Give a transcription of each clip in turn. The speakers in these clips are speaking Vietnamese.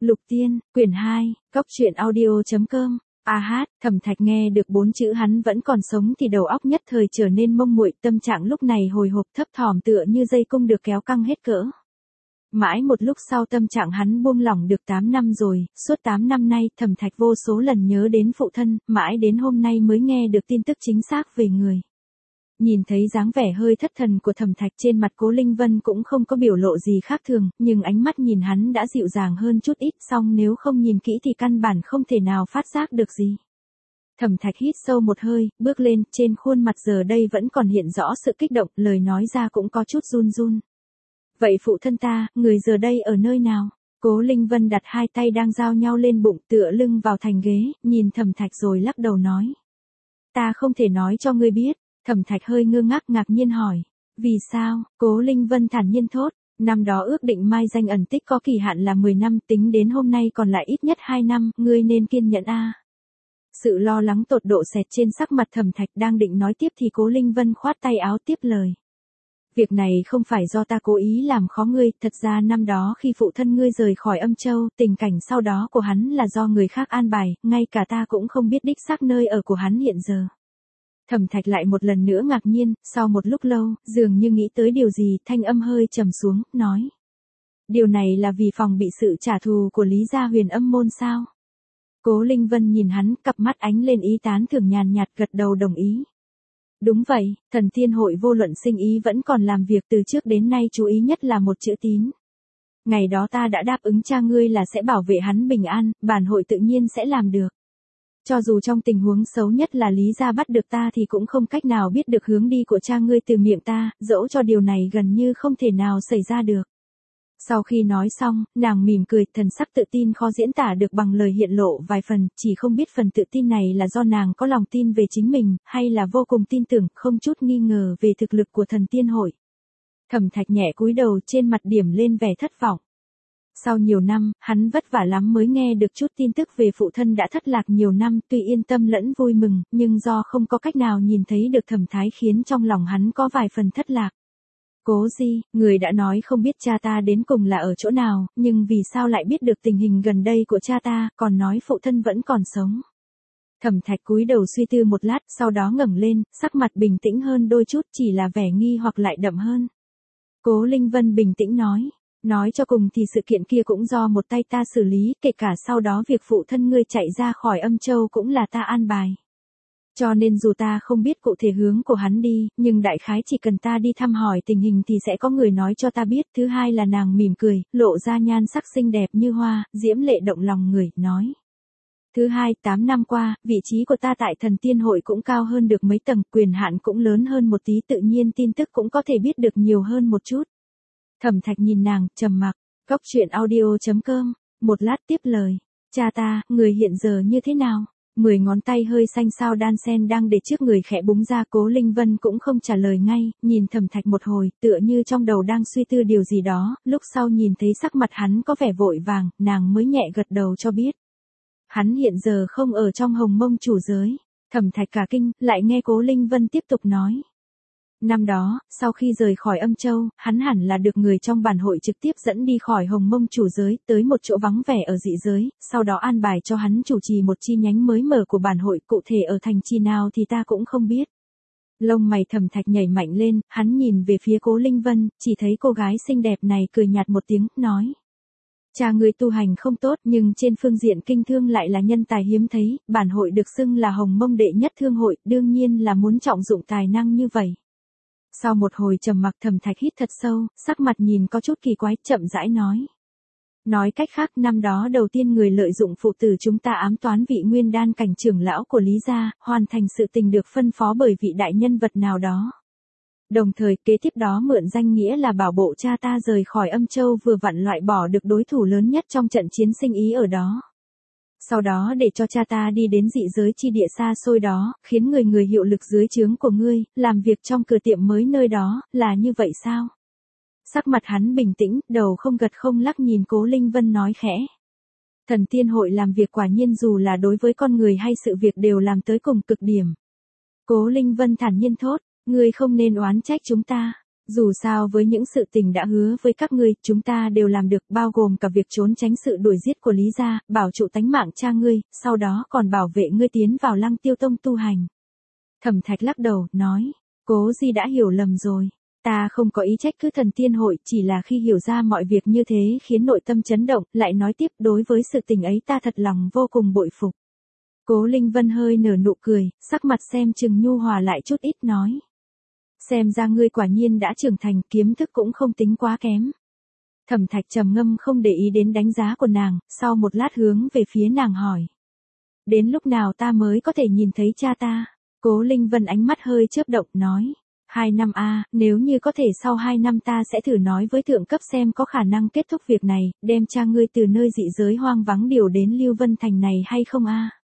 Lục Tiên, quyển 2, góc truyện audio.com. Thẩm Thạch nghe được 4 chữ hắn vẫn còn sống thì đầu óc nhất thời trở nên mông muội, tâm trạng lúc này hồi hộp thấp thỏm tựa như dây cung được kéo căng hết cỡ. Mãi một lúc sau tâm trạng hắn buông lỏng được 8 năm rồi, suốt 8 năm nay Thẩm Thạch vô số lần nhớ đến phụ thân, mãi đến hôm nay mới nghe được tin tức chính xác về người. Nhìn thấy dáng vẻ hơi thất thần của Thẩm Thạch trên mặt Cố Linh Vân cũng không có biểu lộ gì khác thường, nhưng ánh mắt nhìn hắn đã dịu dàng hơn chút ít, song nếu không nhìn kỹ thì căn bản không thể nào phát giác được gì. Thẩm Thạch hít sâu một hơi, bước lên, trên khuôn mặt giờ đây vẫn còn hiện rõ sự kích động, lời nói ra cũng có chút run run. Vậy phụ thân ta, người giờ đây ở nơi nào? Cố Linh Vân đặt hai tay đang giao nhau lên bụng, tựa lưng vào thành ghế, nhìn Thẩm Thạch rồi lắc đầu nói. Ta không thể nói cho ngươi biết. Thẩm Thạch hơi ngơ ngác nhiên hỏi. Vì sao? Cố Linh Vân thản nhiên thốt. Năm đó ước định mai danh ẩn tích có kỳ hạn là 10 năm, tính đến hôm nay còn lại ít nhất 2 năm, ngươi nên kiên nhẫn a. Sự lo lắng tột độ xẹt trên sắc mặt Thẩm Thạch, đang định nói tiếp thì Cố Linh Vân khoát tay áo tiếp lời. Việc này không phải do ta cố ý làm khó ngươi, thật ra năm đó khi phụ thân ngươi rời khỏi Âm Châu, tình cảnh sau đó của hắn là do người khác an bài, ngay cả ta cũng không biết đích xác nơi ở của hắn hiện giờ. Thẩm Thạch lại một lần nữa ngạc nhiên, sau một lúc lâu, dường như nghĩ tới điều gì, thanh âm hơi trầm xuống, nói. Điều này là vì phòng bị sự trả thù của Lý gia Huyền Âm môn sao? Cố Linh Vân nhìn hắn, cặp mắt ánh lên ý tán thưởng nhàn nhạt, gật đầu đồng ý. Đúng vậy, Thần Tiên hội vô luận sinh ý vẫn còn làm việc từ trước đến nay, chú ý nhất là một chữ tín. Ngày đó ta đã đáp ứng cha ngươi là sẽ bảo vệ hắn bình an, bản hội tự nhiên sẽ làm được. Cho dù trong tình huống xấu nhất là Lý gia bắt được ta thì cũng không cách nào biết được hướng đi của cha ngươi từ miệng ta, dẫu cho điều này gần như không thể nào xảy ra được. Sau khi nói xong, nàng mỉm cười, thần sắc tự tin khó diễn tả được bằng lời hiện lộ vài phần, chỉ không biết phần tự tin này là do nàng có lòng tin về chính mình, hay là vô cùng tin tưởng, không chút nghi ngờ về thực lực của Thần Tiên hội. Thẩm Thạch nhẹ cúi đầu, trên mặt điểm lên vẻ thất vọng. Sau nhiều năm, hắn vất vả lắm mới nghe được chút tin tức về phụ thân đã thất lạc nhiều năm, tuy yên tâm lẫn vui mừng, nhưng do không có cách nào nhìn thấy được thần thái khiến trong lòng hắn có vài phần thất lạc. Cố Di, người đã nói không biết cha ta đến cùng là ở chỗ nào, nhưng vì sao lại biết được tình hình gần đây của cha ta, còn nói phụ thân vẫn còn sống. Thẩm Thạch cúi đầu suy tư một lát, sau đó ngẩng lên, sắc mặt bình tĩnh hơn đôi chút, chỉ là vẻ nghi hoặc lại đậm hơn. Cố Linh Vân bình tĩnh nói. Nói cho cùng thì sự kiện kia cũng do một tay ta xử lý, kể cả sau đó việc phụ thân ngươi chạy ra khỏi Âm Châu cũng là ta an bài. Cho nên dù ta không biết cụ thể hướng của hắn đi, nhưng đại khái chỉ cần ta đi thăm hỏi tình hình thì sẽ có người nói cho ta biết. Thứ hai là nàng mỉm cười, lộ ra nhan sắc xinh đẹp như hoa, diễm lệ động lòng người, nói. Thứ hai, 8 năm qua, vị trí của ta tại Thần Tiên hội cũng cao hơn được mấy tầng, quyền hạn cũng lớn hơn một tí, tự nhiên tin tức cũng có thể biết được nhiều hơn một chút. Thẩm Thạch nhìn nàng, trầm mặc. Góc truyện audio.com. Một lát tiếp lời. Cha ta, người hiện giờ như thế nào? 10 ngón tay hơi xanh xao đan sen đang để trước người khẽ búng ra. Cố Linh Vân cũng không trả lời ngay, nhìn Thẩm Thạch một hồi, tựa như trong đầu đang suy tư điều gì đó, lúc sau nhìn thấy sắc mặt hắn có vẻ vội vàng, nàng mới nhẹ gật đầu cho biết. Hắn hiện giờ không ở trong Hồng Mông chủ giới. Thẩm Thạch cả kinh, lại nghe Cố Linh Vân tiếp tục nói. Năm đó, sau khi rời khỏi Âm Châu, hắn hẳn là được người trong bản hội trực tiếp dẫn đi khỏi Hồng Mông chủ giới, tới một chỗ vắng vẻ ở dị giới, sau đó an bài cho hắn chủ trì một chi nhánh mới mở của bản hội, cụ thể ở thành chi nào thì ta cũng không biết. Lông mày Thẩm Thạch nhảy mạnh lên, hắn nhìn về phía Cố Linh Vân, chỉ thấy cô gái xinh đẹp này cười nhạt một tiếng, nói. Cha ngươi tu hành không tốt, nhưng trên phương diện kinh thương lại là nhân tài hiếm thấy, bản hội được xưng là Hồng Mông đệ nhất thương hội, đương nhiên là muốn trọng dụng tài năng như vậy. Sau một hồi trầm mặc Thẩm Thạch hít thật sâu, sắc mặt nhìn có chút kỳ quái, chậm rãi nói. Nói cách khác, năm đó đầu tiên người lợi dụng phụ tử chúng ta ám toán vị nguyên đan cảnh trưởng lão của Lý gia, hoàn thành sự tình được phân phó bởi vị đại nhân vật nào đó. Đồng thời, kế tiếp đó mượn danh nghĩa là bảo bộ cha ta rời khỏi Âm Châu, vừa vặn loại bỏ được đối thủ lớn nhất trong trận chiến sinh ý ở đó. Sau đó để cho cha ta đi đến dị giới chi địa xa xôi đó, khiến người hiệu lực dưới trướng của ngươi, làm việc trong cửa tiệm mới nơi đó, là như vậy sao? Sắc mặt hắn bình tĩnh, đầu không gật không lắc nhìn Cố Linh Vân nói khẽ. Thần Tiên hội làm việc quả nhiên dù là đối với con người hay sự việc đều làm tới cùng cực điểm. Cố Linh Vân thản nhiên thốt, ngươi không nên oán trách chúng ta. Dù sao với những sự tình đã hứa với các ngươi, chúng ta đều làm được, bao gồm cả việc trốn tránh sự đuổi giết của Lý gia, bảo trụ tánh mạng cha ngươi, sau đó còn bảo vệ ngươi tiến vào Lăng Tiêu Tông tu hành. Thẩm Thạch lắc đầu, nói, Cố Di đã hiểu lầm rồi. Ta không có ý trách cứ Thần Tiên Hội, chỉ là khi hiểu ra mọi việc như thế khiến nội tâm chấn động, lại nói tiếp, đối với sự tình ấy ta thật lòng vô cùng bội phục. Cố Linh Vân hơi nở nụ cười, sắc mặt xem chừng nhu hòa lại chút ít, nói. Xem ra ngươi quả nhiên đã trưởng thành, kiến thức cũng không tính quá kém. Thẩm Thạch trầm ngâm không để ý đến đánh giá của nàng, sau một lát hướng về phía nàng hỏi. Đến lúc nào ta mới có thể nhìn thấy cha ta? Cố Linh Vân ánh mắt hơi chớp động, nói. 2 năm nếu như có thể sau 2 năm ta sẽ thử nói với thượng cấp xem có khả năng kết thúc việc này, đem cha ngươi từ nơi dị giới hoang vắng điều đến Lưu Vân Thành này hay không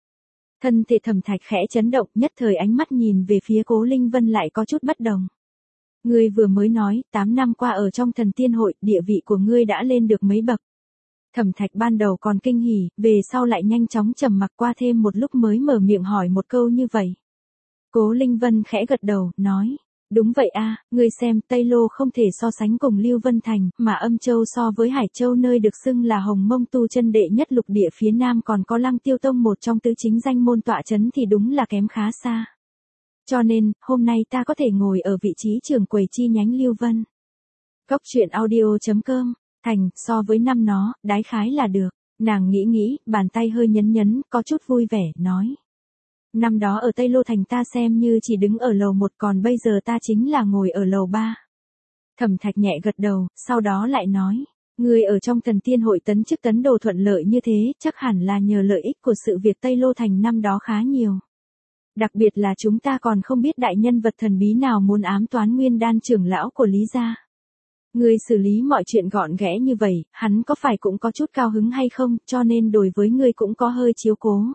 Thân thể Thẩm Thạch khẽ chấn động, nhất thời ánh mắt nhìn về phía Cố Linh Vân lại có chút bất đồng. Ngươi vừa mới nói, 8 năm qua ở trong Thần Tiên Hội, địa vị của ngươi đã lên được mấy bậc. Thẩm Thạch ban đầu còn kinh hỉ, về sau lại nhanh chóng trầm mặc, qua thêm một lúc mới mở miệng hỏi một câu như vậy. Cố Linh Vân khẽ gật đầu, nói. Đúng vậy ngươi xem, Tây Lô không thể so sánh cùng Lưu Vân Thành, mà Âm Châu so với Hải Châu nơi được xưng là Hồng Mông tu chân đệ nhất lục địa phía Nam còn có Lăng Tiêu Tông một trong tứ chính danh môn tọa chấn thì đúng là kém khá xa. Cho nên, hôm nay ta có thể ngồi ở vị trí trưởng quầy chi nhánh Lưu Vân. Góc truyện audio.com, thành, so với năm nó, đái khái là được. Nàng nghĩ, bàn tay hơi nhấn, có chút vui vẻ, nói. Năm đó ở Tây Lô Thành ta xem như chỉ đứng ở lầu 1, còn bây giờ ta chính là ngồi ở lầu 3. Thẩm Thạch nhẹ gật đầu, sau đó lại nói. Ngươi ở trong Thần Tiên Hội tấn chức tấn đồ thuận lợi như thế, chắc hẳn là nhờ lợi ích của sự việc Tây Lô Thành năm đó khá nhiều. Đặc biệt là chúng ta còn không biết đại nhân vật thần bí nào muốn ám toán Nguyên Đan trưởng lão của Lý gia. Ngươi xử lý mọi chuyện gọn ghẽ như vậy, hắn có phải cũng có chút cao hứng hay không, cho nên đối với ngươi cũng có hơi chiếu cố.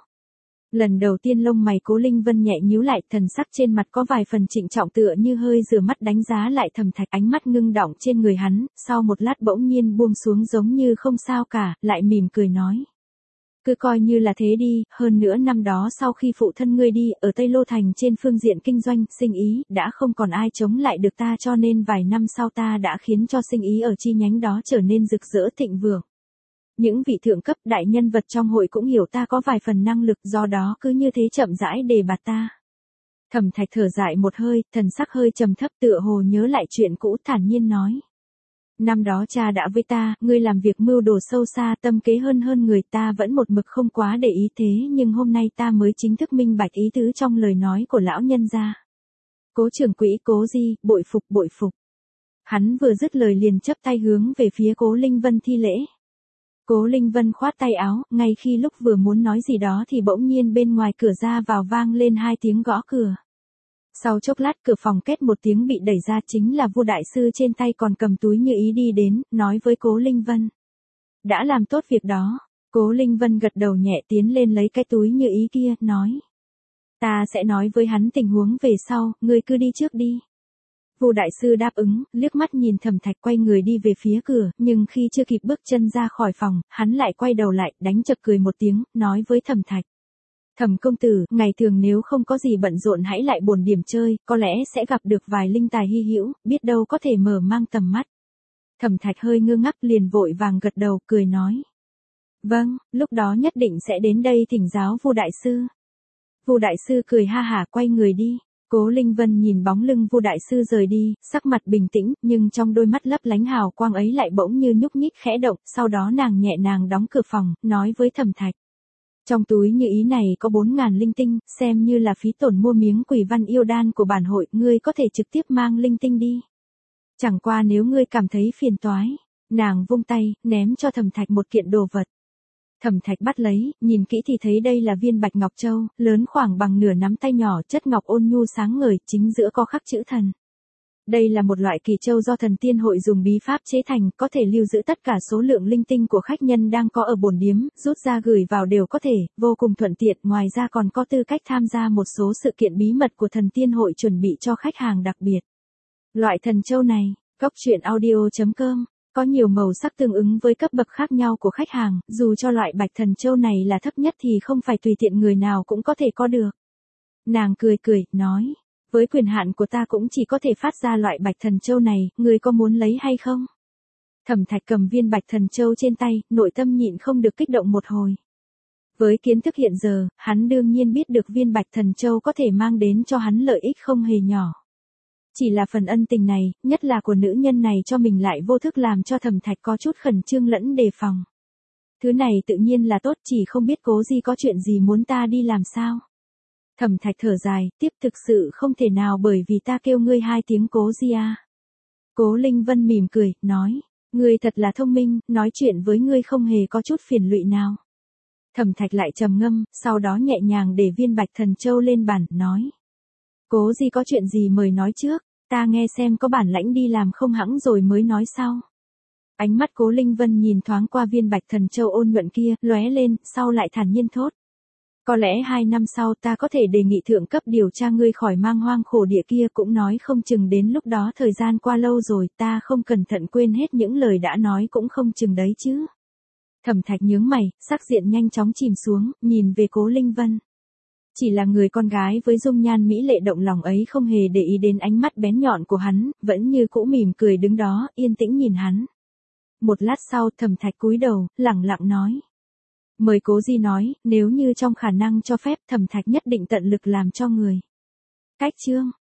Lần đầu tiên lông mày Cố Linh Vân nhẹ nhíu lại, thần sắc trên mặt có vài phần trịnh trọng, tựa như hơi rửa mắt đánh giá lại Thẩm Thạch, ánh mắt ngưng đọng trên người hắn, sau một lát bỗng nhiên buông xuống giống như không sao cả, lại mỉm cười nói. Cứ coi như là thế đi, hơn nữa năm đó sau khi phụ thân ngươi đi, ở Tây Lô Thành trên phương diện kinh doanh, sinh ý, đã không còn ai chống lại được ta, cho nên vài năm sau ta đã khiến cho sinh ý ở chi nhánh đó trở nên rực rỡ thịnh vượng. Những vị thượng cấp đại nhân vật trong hội cũng hiểu ta có vài phần năng lực, do đó cứ như thế chậm rãi đề bạt ta. Thẩm Thạch thở dài một hơi, thần sắc hơi trầm thấp, tựa hồ nhớ lại chuyện cũ, thản nhiên nói. Năm đó cha đã với ta, ngươi làm việc mưu đồ sâu xa, tâm kế hơn người, ta vẫn một mực không quá để ý, thế nhưng hôm nay ta mới chính thức minh bạch ý tứ trong lời nói của lão nhân gia. Cố trưởng quỹ, Cố Di, bội phục. Hắn vừa dứt lời liền chắp tay hướng về phía Cố Linh Vân thi lễ. Cố Linh Vân khoát tay áo, ngay khi lúc vừa muốn nói gì đó thì bỗng nhiên bên ngoài cửa ra vào vang lên 2 tiếng gõ cửa. Sau chốc lát cửa phòng két một tiếng bị đẩy ra, chính là Vu đại sư trên tay còn cầm túi như ý đi đến, nói với Cố Linh Vân. Đã làm tốt việc đó. Cố Linh Vân gật đầu nhẹ, tiến lên lấy cái túi như ý kia, nói. Ta sẽ nói với hắn tình huống về sau, ngươi cứ đi trước đi. Vu đại sư đáp ứng, liếc mắt nhìn Thẩm Thạch quay người đi về phía cửa, nhưng khi chưa kịp bước chân ra khỏi phòng, hắn lại quay đầu lại, đánh chật cười một tiếng, nói với Thẩm Thạch. Thẩm công tử, ngày thường nếu không có gì bận rộn hãy lại buồn điểm chơi, có lẽ sẽ gặp được vài linh tài hy hữu, biết đâu có thể mở mang tầm mắt. Thẩm Thạch hơi ngơ ngác liền vội vàng gật đầu, cười nói. Vâng, lúc đó nhất định sẽ đến đây thỉnh giáo Vu đại sư. Vu đại sư cười ha hả quay người đi. Cố Linh Vân nhìn bóng lưng Vu đại sư rời đi, sắc mặt bình tĩnh, nhưng trong đôi mắt lấp lánh hào quang ấy lại bỗng như nhúc nhích khẽ động, sau đó nàng nhẹ nhàng đóng cửa phòng, nói với Thẩm Thạch. Trong túi như ý này có 4.000 linh tinh, xem như là phí tổn mua miếng quỷ văn yêu đan của bản hội, ngươi có thể trực tiếp mang linh tinh đi. Chẳng qua nếu ngươi cảm thấy phiền toái, nàng vung tay, ném cho Thẩm Thạch một kiện đồ vật. Thẩm Thạch bắt lấy, nhìn kỹ thì thấy đây là viên bạch ngọc châu, lớn khoảng bằng nửa nắm tay nhỏ, chất ngọc ôn nhu sáng ngời, chính giữa có khắc chữ thần. Đây là một loại kỳ châu do Thần Tiên Hội dùng bí pháp chế thành, có thể lưu giữ tất cả số lượng linh tinh của khách nhân đang có ở bổn điếm, rút ra gửi vào đều có thể, vô cùng thuận tiện, ngoài ra còn có tư cách tham gia một số sự kiện bí mật của Thần Tiên Hội chuẩn bị cho khách hàng đặc biệt. Loại thần châu này, góc truyện audio.com, có nhiều màu sắc tương ứng với cấp bậc khác nhau của khách hàng, dù cho loại bạch thần châu này là thấp nhất thì không phải tùy tiện người nào cũng có thể có được. Nàng cười, nói. Với quyền hạn của ta cũng chỉ có thể phát ra loại bạch thần châu này, ngươi có muốn lấy hay không? Thẩm Thạch cầm viên bạch thần châu trên tay, nội tâm nhịn không được kích động một hồi. Với kiến thức hiện giờ, hắn đương nhiên biết được viên bạch thần châu có thể mang đến cho hắn lợi ích không hề nhỏ. Chỉ là phần ân tình này, nhất là của nữ nhân này cho mình lại vô thức làm cho Thẩm Thạch có chút khẩn trương lẫn đề phòng. Thứ này tự nhiên là tốt, chỉ không biết Cố Di có chuyện gì muốn ta đi làm sao. Thẩm Thạch thở dài, tiếp thực sự không thể nào bởi vì ta kêu ngươi 2 tiếng Cố Di à. Cố Linh Vân mỉm cười, nói, ngươi thật là thông minh, nói chuyện với ngươi không hề có chút phiền lụy nào. Thẩm Thạch lại trầm ngâm, sau đó nhẹ nhàng để viên bạch thần châu lên bàn, nói. Cố Di có chuyện gì mời nói trước, ta nghe xem có bản lãnh đi làm không hẵng rồi mới nói sau. Ánh mắt Cố Linh Vân nhìn thoáng qua viên bạch thần châu ôn nhuận kia, lóe lên, sau lại thản nhiên thốt. Có lẽ 2 năm sau ta có thể đề nghị thượng cấp điều tra ngươi khỏi mang hoang khổ địa kia, cũng nói không chừng đến lúc đó thời gian qua lâu rồi ta không cẩn thận quên hết những lời đã nói cũng không chừng đấy chứ. Thẩm Thạch nhướng mày, sắc diện nhanh chóng chìm xuống, nhìn về Cố Linh Vân. Chỉ là người con gái với dung nhan mỹ lệ động lòng ấy không hề để ý đến ánh mắt bén nhọn của hắn, vẫn như cũ mỉm cười đứng đó, yên tĩnh nhìn hắn. Một lát sau Thẩm Thạch cúi đầu, lẳng lặng nói. Mời Cố Di nói, nếu như trong khả năng cho phép Thẩm Thạch nhất định tận lực làm cho người. Cách chương.